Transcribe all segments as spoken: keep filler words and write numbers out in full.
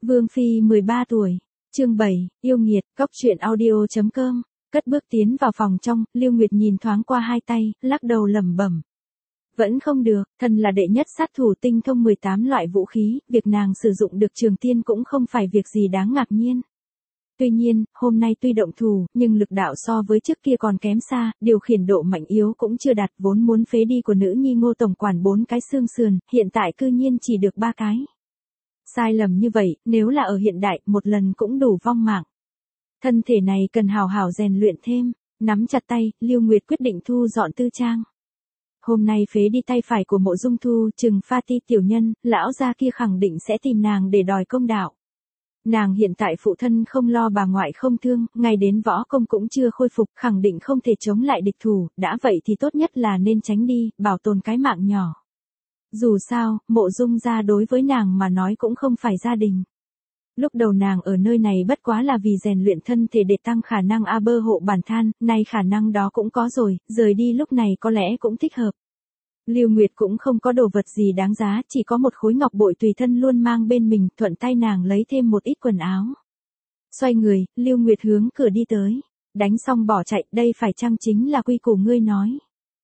Vương Phi mười ba tuổi, chương bảy, yêu nghiệt, góc truyện audio chấm com, cất bước tiến vào phòng trong, Lưu Nguyệt nhìn thoáng qua hai tay, lắc đầu lẩm bẩm. Vẫn không được, thần là đệ nhất sát thủ tinh thông mười tám loại vũ khí, việc nàng sử dụng được trường tiên cũng không phải việc gì đáng ngạc nhiên. Tuy nhiên, hôm nay tuy động thủ, nhưng lực đạo so với trước kia còn kém xa, điều khiển độ mạnh yếu cũng chưa đạt, vốn muốn phế đi của nữ nhi Ngô tổng quản bốn cái xương sườn, hiện tại cư nhiên chỉ được ba cái. Sai lầm như vậy, nếu là ở hiện đại, một lần cũng đủ vong mạng. Thân thể này cần hào hào rèn luyện thêm, nắm chặt tay, Lưu Nguyệt quyết định thu dọn tư trang. Hôm nay phế đi tay phải của Mộ Dung Thu, Trừng Pha Ti tiểu nhân, lão gia kia khẳng định sẽ tìm nàng để đòi công đạo. Nàng hiện tại phụ thân không lo bà ngoại không thương, ngay đến võ công cũng chưa khôi phục, khẳng định không thể chống lại địch thủ, đã vậy thì tốt nhất là nên tránh đi, bảo tồn cái mạng nhỏ. Dù sao, Mộ Dung gia đối với nàng mà nói cũng không phải gia đình. Lúc đầu nàng ở nơi này bất quá là vì rèn luyện thân thể để tăng khả năng a bơ hộ bản than, nay khả năng đó cũng có rồi, rời đi lúc này có lẽ cũng thích hợp. Lưu Nguyệt cũng không có đồ vật gì đáng giá, chỉ có một khối ngọc bội tùy thân luôn mang bên mình, thuận tay nàng lấy thêm một ít quần áo. Xoay người, Lưu Nguyệt hướng cửa đi tới, đánh xong bỏ chạy, đây phải chăng chính là quy củ ngươi nói.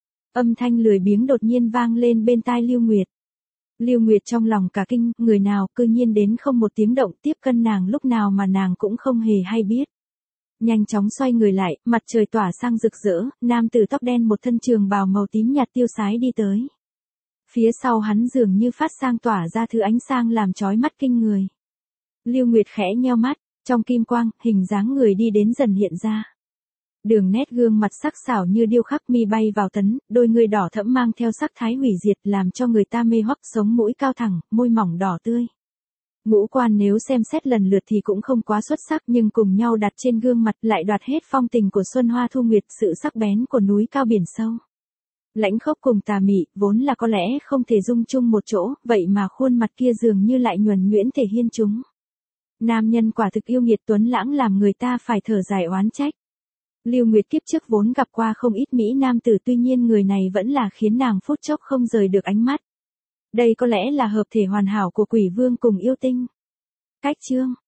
Âm thanh lười biếng đột nhiên vang lên bên tai Lưu Nguyệt. Lưu Nguyệt trong lòng cả kinh, người nào cư nhiên đến không một tiếng động, tiếp cận nàng lúc nào mà nàng cũng không hề hay biết. Nhanh chóng xoay người lại, mặt trời tỏa sang rực rỡ, nam tử tóc đen một thân trường bào màu tím nhạt tiêu sái đi tới. Phía sau hắn dường như phát sang tỏa ra thứ ánh sáng làm chói mắt kinh người. Lưu Nguyệt khẽ nheo mắt, trong kim quang, hình dáng người đi đến dần hiện ra. Đường nét gương mặt sắc sảo như điêu khắc, mi bay vào tấn, đôi người đỏ thẫm mang theo sắc thái hủy diệt làm cho người ta mê hoắc, sống mũi cao thẳng, môi mỏng đỏ tươi. Ngũ quan nếu xem xét lần lượt thì cũng không quá xuất sắc, nhưng cùng nhau đặt trên gương mặt lại đoạt hết phong tình của xuân hoa thu nguyệt, sự sắc bén của núi cao biển sâu. Lãnh khốc cùng tà mị, vốn là có lẽ không thể dung chung một chỗ, vậy mà khuôn mặt kia dường như lại nhuần nhuyễn thể hiên chúng. Nam nhân quả thực yêu nghiệt tuấn lãng làm người ta phải thở dài oán trách. Lưu Nguyệt kiếp trước vốn gặp qua không ít mỹ nam tử, tuy nhiên người này vẫn là khiến nàng phút chốc không rời được ánh mắt. Đây có lẽ là hợp thể hoàn hảo của quỷ vương cùng yêu tinh. Cách chương,